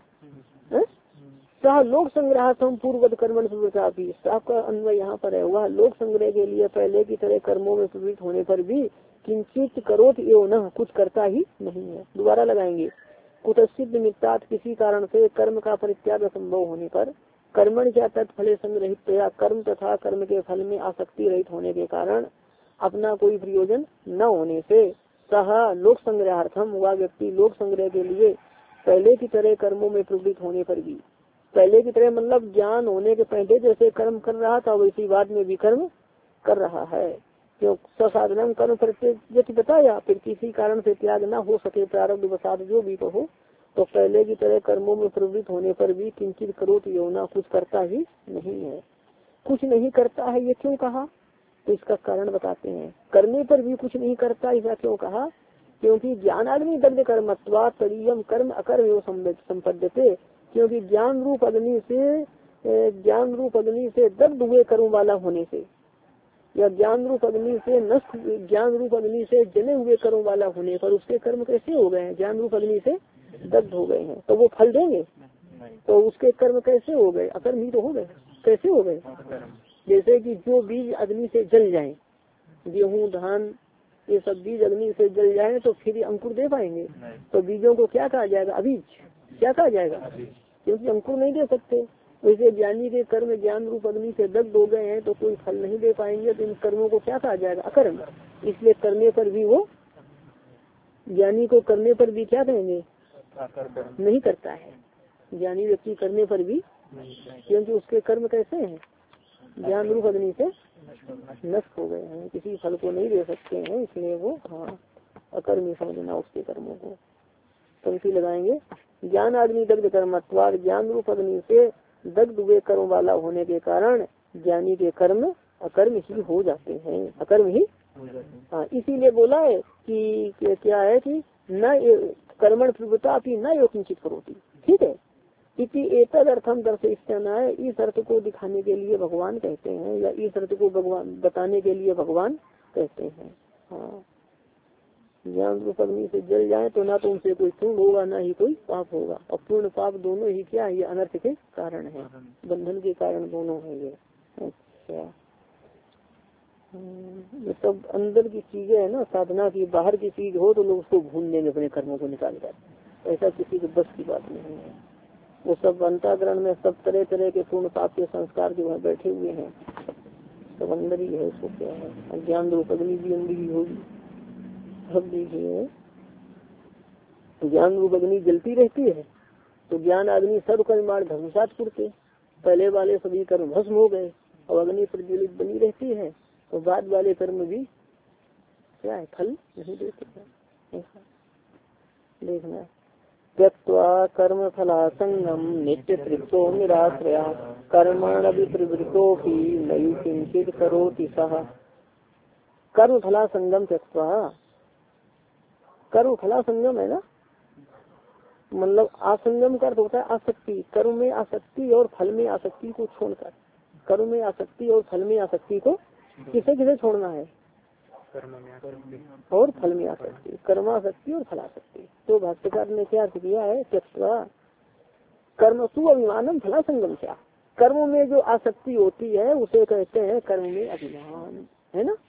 सह लोक संग्रह सम पूर्ववत कर्मण प्रवृत्ता भी, सह का अन्वय यहाँ पर है, वह लोक संग्रह के लिए पहले की तरह कर्मों में प्रवृत्त होने पर भी किंचित करोत एवं न, कुछ करता ही नहीं है। दोबारा लगाएंगे, कुतश्चित निमित्तात्, किसी कारण से कर्म का परित्याग असंभव होने पर, कर्मण क्या तत्फले संग्रहित या कर्म तथा कर्म के फल में आसक्ति रहित होने के कारण अपना कोई प्रयोजन न होने से सह लोक संग्रहार्थम हुआ व्यक्ति लोक संग्रह के लिए पहले की तरह कर्मों में प्रवृत्त होने पर भी, पहले की तरह मतलब ज्ञान होने के पहले जैसे कर्म कर रहा था वैसी बाद में भी कर्म कर रहा है। क्यों ससाधनम कर्म प्रत्येक बताया, फिर किसी कारण से त्याग न हो सके प्रारब्ध वसात जो भी कहो, तो पहले की तरह कर्मों में प्रवृत्त होने पर भी किंचित करोति योना कुछ करता ही नहीं है, कुछ नहीं करता है। ये क्यों कहा, तो इसका कारण बताते हैं। करने पर भी कुछ नहीं करता ऐसा क्यों कहा, क्योंकि ज्ञान अग्नि दग्ध कर्मत्वा तदीयम कर्म अकर्म संपद्यते, क्योंकि ज्ञान रूप अग्नि से ज्ञान रूप अग्नि से दग्ध हुए कर्म वाला होने से या ज्ञान रूप अग्नि से नष्ट ज्ञान रूप अग्नि से जले हुए कर्म वाला होने पर उसके कर्म कैसे हो गए हैं, ज्ञान रूप अग्नि से दग्ध हो गए हैं, तो वो फल देंगे, तो उसके कर्म कैसे हो गए, अकर्म ही तो हो गए। कैसे हो गए, जैसे कि जो बीज अग्नि से जल जाए, गेहूं धान ये सब बीज अग्नि से जल जाए तो फिर अंकुर दे पाएंगे, तो बीजों को क्या कहा जाएगा, अबीज क्या कहा जाएगा, क्योंकि अंकुर नहीं दे सकते। वैसे ज्ञानी के कर्म ज्ञान रूप अग्नि से दग्ध हो गए हैं तो कोई फल नहीं दे पाएंगे, तो इन कर्मों को क्या कहा जाएगा, अकर्म। इसलिए करने पर भी वो ज्ञानी को करने पर भी क्या कहेंगे, नहीं करता है ज्ञानी व्यक्ति करने पर भी, क्योंकि उसके कर्म कैसे हैं, ज्ञान रूप अग्नि से नष्ट हो गए हैं, किसी फल को नहीं दे सकते हैं, इसलिए वो हाँ अकर्मी समझना उसके कर्मों को। पंक्ति लगाएंगे, ज्ञान अग्नि दग्ध कर्मत्वाद, ज्ञान रूप अग्नि से दग्ध हुए कर्म वाला होने के कारण ज्ञानी के कर्म अकर्म ही हो जाते हैं, अकर्म ही। हाँ इसीलिए बोला है कि क्या है कि न कर्मण प्रवृत्ता की न यो किंचित करोति, ठीक है। इति एतद अर्थम दर्शना है, इस अर्थ को दिखाने के लिए भगवान कहते हैं, या इस अर्थ को भगवान बताने के लिए भगवान कहते हैं। हाँ ज्ञान रूप अग्नि से जल जाए तो ना तो उनसे कोई पूर्ण होगा ना ही कोई पाप होगा, और पूर्ण पाप दोनों ही क्या है, ये अनर्थ के कारण है, बंधन के कारण दोनों है ये। अच्छा ये सब अंदर की चीजें है ना साधना की, बाहर की चीज हो तो लोग उसको भूल देंगे अपने कर्मों को निकाल कर, ऐसा किसी के बस की बात नहीं है। वो सब अंतःकरण में सब तरह तरह के पूर्ण पाप के संस्कार जो वहाँ बैठे हुए हैं सब अंदर ही है, उसको क्या है, अज्ञान रूप अग्नि भी अंदर ही होगी। सब देखिए ज्ञान रूप अग्नि जलती रहती है तो ज्ञान अग्नि सर्व कर्माण धर्मसात पुरते, पहले वाले सभी कर्म भस्म हो गए और अग्नि प्रज्वलित बनी रहती है, तो बाद वाले कर्म भी क्या है, फल नहीं देते हैं। ऐसा देखना त्यक्त्वा कर्म फलासंगम नित्य तृप्तो निराश्रया कर्मण विप्रवृतो की नयु किंचित करोति सह। कर्म फला संगम त्यक्त्वा, कर्म फला संगम है ना, मतलब आसंगम का अर्थ होता है आसक्ति, कर्म में आसक्ति और फल में आसक्ति को छोड़कर, कर्म में आसक्ति और फल में आसक्ति को किसे किसे छोड़ना है, और फल में आसक्ति, कर्मासक्ति और फलासक्ति। तो भाष्यकार ने क्या किया है, त्यक्त्वा कर्म सु अभिमानम फला संगम क्या, कर्म में जो आसक्ति होती है उसे कहते हैं कर्म में अभिमान, है ना।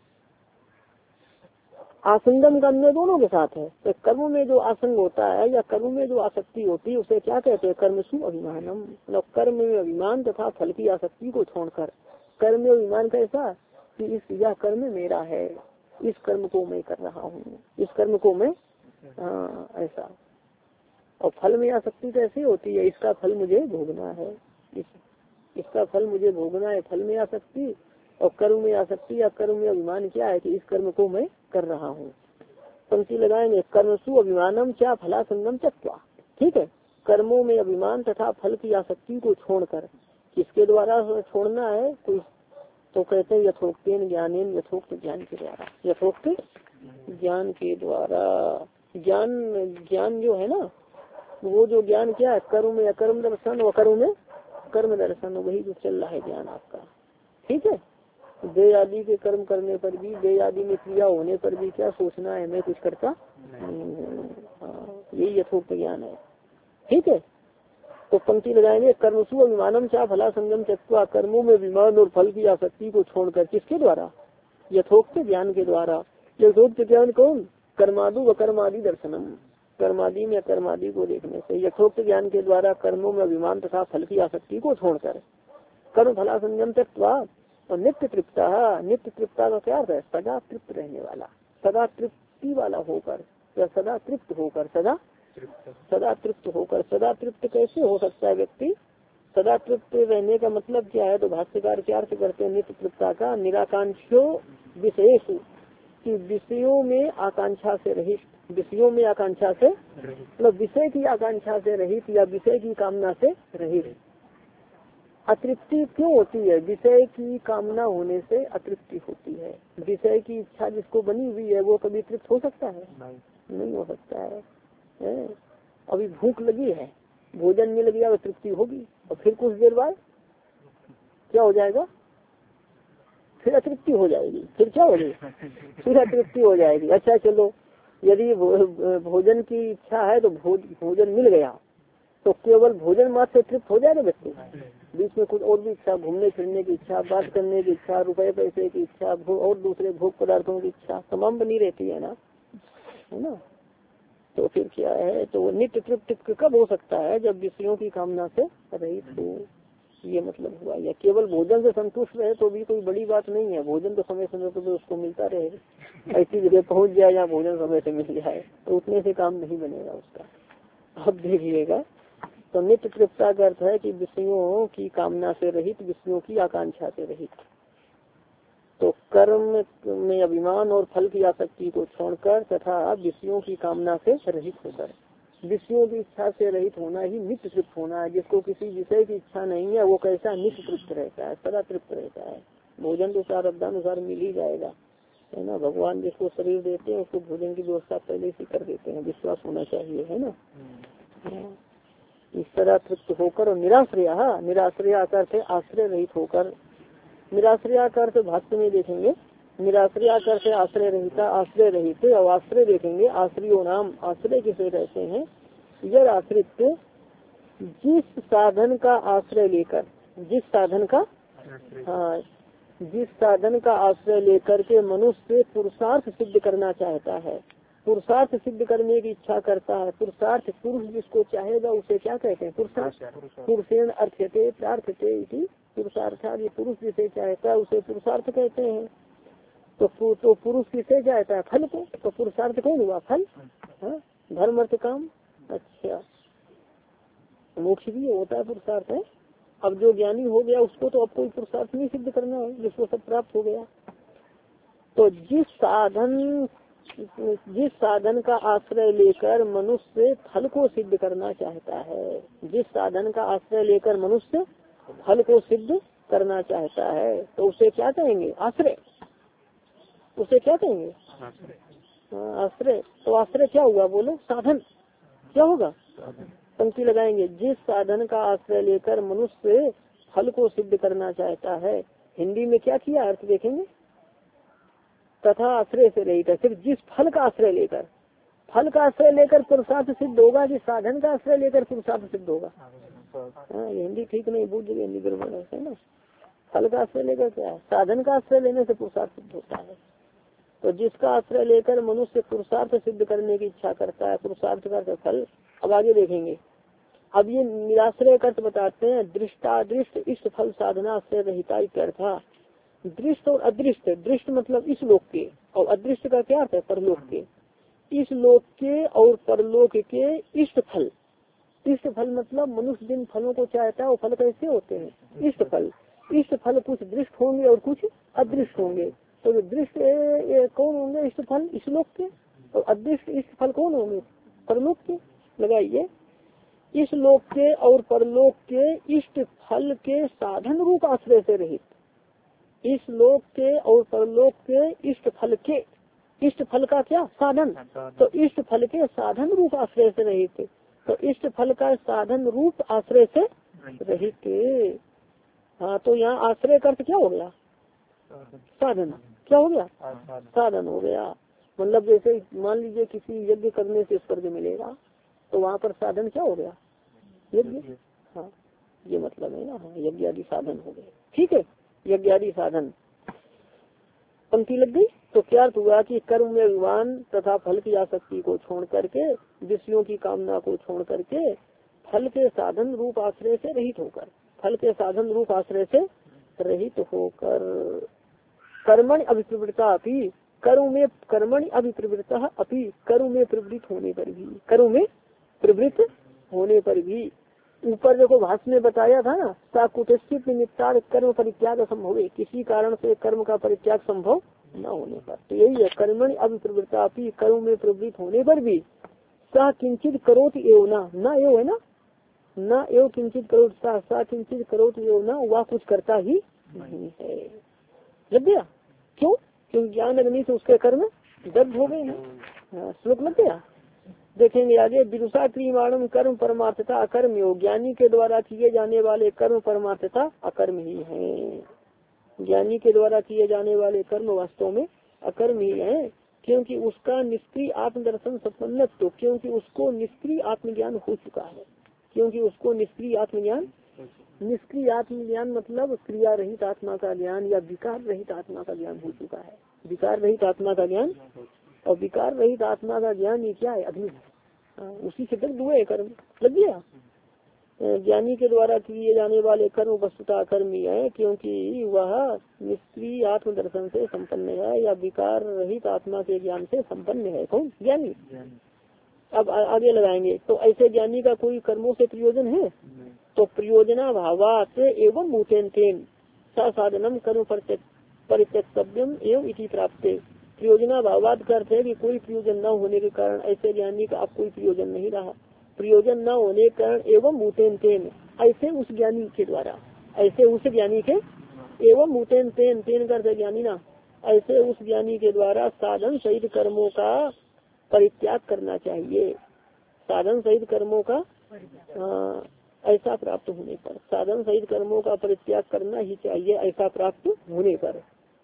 आसंगम करने दोनों के साथ है, तो कर्म में जो आसंग होता है या कर्म में जो आसक्ति होती है उसे क्या कहते हैं, कर्म सु अभिमानम, मतलब कर्म में अभिमान तथा फल की आसक्ति को छोड़कर। कर्म में अभिमान कैसा कि इस यह कर्म मेरा है, इस कर्म को मैं कर रहा हूँ, इस कर्म को मैं हाँ ऐसा। और फल में आसक्ति कैसी होती है, इसका फल मुझे भोगना है, इस, इसका फल मुझे भोगना है, फल में आसक्ति। और कर्म में आसक्ति या कर्म में अभिमान क्या है कि इस कर्म को मैं कर रहा हूँ। पंक्ति लगाएंगे, कर्मसु अभिमानम क्या फला संगम त्यक्त्वा, ठीक है। कर्मों में अभिमान तथा फल की आसक्ति को छोड़कर, किसके द्वारा छोड़ना है, कोई तो कहते हैं यथोक्तेन ज्ञानेन, यथोक्त ज्ञान के द्वारा, यथोक्त ज्ञान के द्वारा। ज्ञान ज्ञान जो है ना वो जो ज्ञान क्या है, कर्म में अकर्म दर्शन व कर्म में कर्म दर्शन, वही जो चल रहा है ज्ञान आपका, ठीक है। देह आदि के कर्म करने पर भी, देह आदि में क्रिया होने पर भी क्या सोचना है, मैं कुछ करता नहीं हूँ, यही यथोक्त ज्ञान है, ठीक है। तो पंक्ति लगाएंगे, कर्मसु अभिमानम चा फला संगम त्यक्त्वा, कर्मों में अभिमान और फल की आसक्ति को छोड़कर, किसके द्वारा, यथोक्त ज्ञान के द्वारा। यथोक्त ज्ञान कौन, कर्मादु व कर्मादि दर्शनम, कर्मादि में कर्मादि को देखने से, यथोक्त ज्ञान के द्वारा कर्मों में अभिमान तथा फल की आसक्ति को छोड़कर, कर्म फलासंगम तत्वा और नित्य तृप्ता, नित्य तृप्ता का क्या अर्थ है? सदा तृप्त रहने वाला, सदा तृप्ति वाला होकर या सदा तृप्त होकर, सदा सदा तृप्त होकर। सदा तृप्त कैसे हो सकता है व्यक्ति? सदा तृप्त रहने का मतलब क्या है? तो भाष्यकार क्या अर्थ करते हैं नित्य तृप्ता का? निराकांक्षो विशेष, कि विषयों में आकांक्षा से रहित, विषयों में आकांक्षा से मतलब विषय की आकांक्षा से रहित या विषय की कामना से रहित। अतृप्ति क्यों होती है? विषय की कामना होने से अतृप्ति होती है। विषय की इच्छा जिसको बनी हुई है वो कभी तृप्त हो सकता है? नहीं, नहीं हो सकता है, है? अभी भूख लगी है, भोजन मिल गया, वो तृप्ति होगी, और फिर कुछ देर बाद क्या हो जाएगा? फिर अतृप्ति हो जाएगी। फिर क्या होगी? फिर अतृप्ति हो जाएगी। अच्छा चलो, यदि भोजन की इच्छा है तो भोज, भोजन मिल गया तो केवल भोजन मात्र से तृप्त हो जाएगा व्यक्ति? बीच में कुछ और भी इच्छा, घूमने फिरने की इच्छा, बात करने की इच्छा, रुपए पैसे की इच्छा, और दूसरे भोग पदार्थों की इच्छा तमाम बनी रहती है ना, है ना? तो फिर क्या है? तो नित्य तृप्त कब हो सकता है? जब विषयों की कामना से रहित हो, ये मतलब हुआ। या केवल भोजन से संतुष्ट रहे तो भी कोई बड़ी बात नहीं है, भोजन तो समय समय पर तो उसको मिलता रहे, ऐसी जगह पहुंच जाए जहाँ भोजन समय से मिल जाए तो उतने से काम नहीं बनेगा उसका। अब देखिएगा, तो नित्य तृप्ता का अर्थ है कि विषयों की कामना से रहित, विषयों की आकांक्षा से रहित। तो कर्म में अभिमान और फल की आसक्ति को छोड़कर तथा विषयों की कामना से रहित होकर, विषयों की इच्छा से रहित होना ही नित्य तृप्त होना है। जिसको किसी विषय की इच्छा नहीं है वो कैसा? नित्य तृप्त रहता है, सदा तृप्त रहता है। भोजन तो प्रारब्धानुसार मिल ही जाएगा, है ना? भगवान जिसको शरीर देते हैं उसको भोजन की व्यवस्था पहले से कर देते हैं, विश्वास होना चाहिए, है ना? इस तरह तृप्त होकर और निराश्रय, निराश्रय आकर से आश्रय रहित होकर, निराश्रय आकर से भाष्य में देखेंगे, निराश्रय आकर से आश्रय रहिता, आश्रय रहित और आश्रय देखेंगे। आश्रयो नाम, आश्रय किसे कहते हैं? यह आश्रित जिस साधन का आश्रय लेकर, जिस साधन का हाँ जिस साधन का आश्रय लेकर के मनुष्य पुरुषार्थ सिद्ध करना चाहता है, पुरुषार्थ सिद्ध करने की इच्छा करता है। पुरुषार्थ, पुरुष जिसको चाहेगा उसे क्या कहते हैं? पुरुषार्थ। पुरुषेण अर्थ्यते प्रार्थ्यते इति पुरुषार्थादि, पुरुष जिसे चाहता है उसे पुरुषार्थ कहते हैं। तो तो पुरुष किसे चाहता है? फल को। तो पुरुषार्थ कौन हुआ? फल। हाँ, धर्म अर्थ काम। अच्छा, मोक्ष भी होता है पुरुषार्थ है। अब जो ज्ञानी हो गया उसको तो अब कोई पुरुषार्थ नहीं सिद्ध करना है, जिसको सब प्राप्त हो गया। तो जिस साधन जिस साधन का आश्रय लेकर मनुष्य फल को सिद्ध करना चाहता है, जिस साधन का आश्रय लेकर मनुष्य फल को सिद्ध करना चाहता है तो उसे क्या कहेंगे? आश्रय। उसे क्या कहेंगे? आश्रय। तो आश्रय क्या हुआ? बोलो, साधन क्या होगा? पंक्ति लगाएंगे, जिस साधन का आश्रय लेकर मनुष्य फल को सिद्ध करना चाहता है। हिंदी में क्या किया अर्थ देखेंगे? तथा आश्रय से रहित है, सिर्फ जिस फल का आश्रय लेकर, फल का आश्रय लेकर पुरुषार्थ सिद्ध होगा कि साधन का आश्रय लेकर पुरुषार्थ सिद्ध होगा? हाँ, हिंदी ठीक नहीं, बूझ गए, हिंदी गड़बड़ है ना। फल का आश्रय लेकर क्या है? साधन का आश्रय लेने से पुरुषार्थ सिद्ध होता है। तो जिसका आश्रय लेकर मनुष्य पुरुषार्थ सिद्ध करने की इच्छा करता है, पुरुषार्थ का फल। अब आगे देखेंगे। अब ये निराश्रय का अर्थ बताते हैं, दृष्टादृष्ट इष्ट फल साधना से रहिता इत्यर्थ। दृष्ट और अदृष्ट, दृष्ट मतलब इस लोक के और अदृष्ट का क्या अर्थ है? परलोक के। इस लोक के और परलोक के इष्ट फल, इष्ट फल मतलब मनुष्य जिन फलों को चाहता है वो फल कैसे होते हैं? इष्ट फल। इष्ट फल कुछ दृष्ट होंगे और कुछ अदृष्ट होंगे। तो जो दृष्ट कौन होंगे? इष्ट फल इस लोक के, और अदृष्ट इष्ट फल कौन होंगे? परलोक के। लगाइए, इस लोक के और परलोक के इष्ट फल के साधन रूप आश्रय से रहित, इस लोक के और परलोक के इष्ट फल के, इष्ट फल का क्या? साधन। तो इष्ट फल के साधन रूप आश्रय से रहित, तो इष्ट फल का साधन रूप आश्रय से रहित। हाँ, तो यहाँ आश्रय का अर्थ क्या हो गया? साधन। क्या हो गया? साधन हो गया। मतलब जैसे मान लीजिए किसी यज्ञ करने से स्वर्ग मिलेगा, तो वहाँ पर साधन क्या हो गया? यज्ञ। हाँ, ये मतलब है ना। हाँ, यज्ञ आदि साधन हो गए। ठीक है, यज्ञ आदि साधन। पंक्ति लग गई। तो क्या अर्थ हुआ कि कर्म में अभिमान तथा फल की आसक्ति को छोड़ करके, विषयों की कामना को छोड़ करके, फल के साधन रूप आश्रय से रहित होकर, फल के साधन रूप आश्रय से रहित होकर, कर्मणि अभिप्रवृत्ता अपि, कर्म में कर्मणि अभिप्रवृत्ता अपि, कर्म में प्रवृत्त होने पर भी, कर्म में प्रवृत्त होने पर भी। ऊपर देखो भाष्य में बताया था ना, सा कुटस्थित निमित्तार कर्म परित्याग संभव है, किसी कारण से कर्म का परित्याग संभव न होने पर। तो यही है, कर्मणि अभिप्रवृत्ता अपि, कर्म में प्रवृत्त होने पर भी, सा किंचित करोति एव न, न एव है ना, न एव किंचित करोति, सा सा किंचित करोति एव न, वह कुछ करता ही नहीं है। लग गया? क्यों? क्योंकि ज्ञान अग्नि से उसके कर्म दग्ध हो गए हैं। श्लोक लग गया? देखेंगे आगे, विदुषा क्रियमाणम कर्म परमार्थता अकर्म योग, ज्ञानी के द्वारा किए जाने वाले कर्म परमार्थता अकर्म ही है। ज्ञानी के द्वारा किए जाने वाले कर्म वास्तव में अकर्म ही है, क्योंकि उसका निष्क्रिय आत्मदर्शन संपन्न, तो क्योंकि उसको निष्क्रिय आत्मज्ञान हो चुका है, क्योंकि उसको निष्क्रिय आत्मज्ञान, निष्क्रिय आत्मज्ञान मतलब क्रिया रहित आत्मा का ज्ञान या विकार रहित आत्मा का ज्ञान हो चुका है। विकार रहित आत्मा का ज्ञान, और विकार रहित आत्मा का ज्ञान ये क्या है? अग्नि। उसी से दग्ध हुए कर्म। लग गया? ज्ञानी के द्वारा किए जाने वाले कर्म वस्तुतः कर्म ही है, क्योंकि वह निष्क्रिय आत्म दर्शन से संपन्न है या विकार रहित आत्मा के ज्ञान से संपन्न है। कौन? ज्ञानी। अब आगे लगाएंगे, तो ऐसे ज्ञानी का कोई कर्मों से प्रयोजन है? तो प्रयोजना भावात एवं मूतेन तेन साधनम कर्म परित्यक्तव्यम एवं इति प्राप्ते। प्रयोजना भावात का अर्थ है कि कोई प्रयोजन न होने के कारण ऐसे ज्ञानी का अब कोई प्रयोजन नहीं रहा। प्रयोजन न होने के कारण एवं मूतेन तेन, ऐसे उस ज्ञानी के द्वारा, ऐसे उस ज्ञानी के, एवं मूतेन तेन, तेन का अर्थ है ज्ञानी ना, ऐसे उस ज्ञानी के द्वारा साधन सहित कर्मों का परित्याग करना चाहिए। साधन सहित कर्मों का आ, ऐसा प्राप्त होने पर, साधन सहित कर्मों का परित्याग करना ही चाहिए ऐसा प्राप्त होने पर।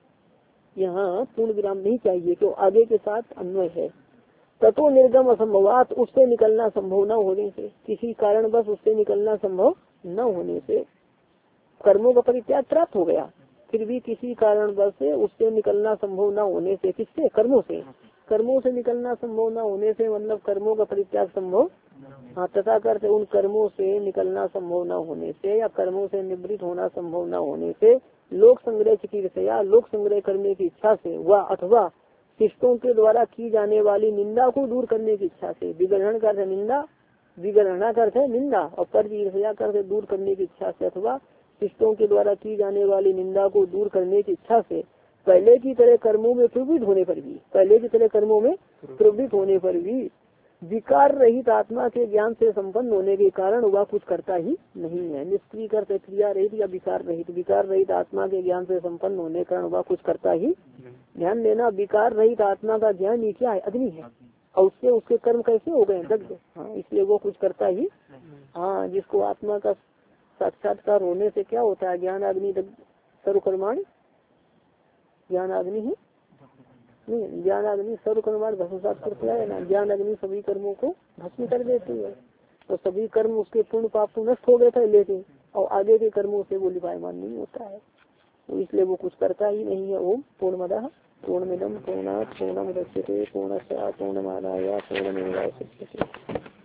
यहाँ पूर्ण विराम नहीं चाहिए, क्यों? आगे के साथ अन्वय है। ततो निर्गम असंभवात, उससे निकलना संभव न होने से, किसी कारण बस उससे निकलना संभव न होने से कर्मों का परित्याग प्राप्त हो गया, फिर भी किसी कारण बस से उससे निकलना संभव न होने से, किससे? कर्मों से। कर्मों से निकलना संभव न होने से मतलब कर्मों का परित्याग संभव, हाँ, तथा करते उन कर्मों से निकलना संभव न होने से या कर्मों से निवृत्त होना संभव न होने से, लोक संग्रह चिकित्सा, लोक संग्रह करने की इच्छा से, व अथवा शिष्टों के द्वारा की जाने वाली निंदा को दूर करने की इच्छा से, विग्रहण करते निंदा, विग्रहणा करते निंदा, और पर ईर्ष्या करते दूर करने की इच्छा से, अथवा शिष्टों के द्वारा की जाने वाली निंदा को दूर करने की इच्छा से, पहले की तरह कर्मों में प्रवृत्त होने पर भी, पहले की तरह कर्मों में प्रवृत्त होने पर भी विकार रहित आत्मा के ज्ञान से संपन्न होने के कारण वह कुछ करता ही नहीं है। निष्क्रिय करते क्रिया रहित या विकार रहित, विकार रहित आत्मा के ज्ञान से संपन्न होने के कारण वह कुछ करता ही, ध्यान देना, विकार रहित आत्मा का ज्ञान ही क्या है? अग्नि है, और उससे उसके कर्म कैसे हो गए? दग्ध। हाँ, इसलिए वो कुछ करता ही, हाँ, जिसको आत्मा का साक्षात्कार होने से क्या होता है? ज्ञान अग्नि सर्वकर्माण, ज्ञान अग्नि ही नहीं, ज्ञान अग्नि सर्वकर्माण भस्मसात करता है ना। ज्ञान अग्नि सभी कर्मों को भस्म कर देती है, तो सभी कर्म उसके पूर्ण पाप तो नष्ट हो गए थे, लेकिन और आगे के कर्मों से वो लिपायमान नहीं होता है, तो इसलिए वो कुछ करता ही नहीं है। ओम पूर्णमदः पूर्णमिदं पूर्णात् पूर्णमुदच्यते पूर्णस्य पूर्णमादाय पूर्णमेवावशिष्यते।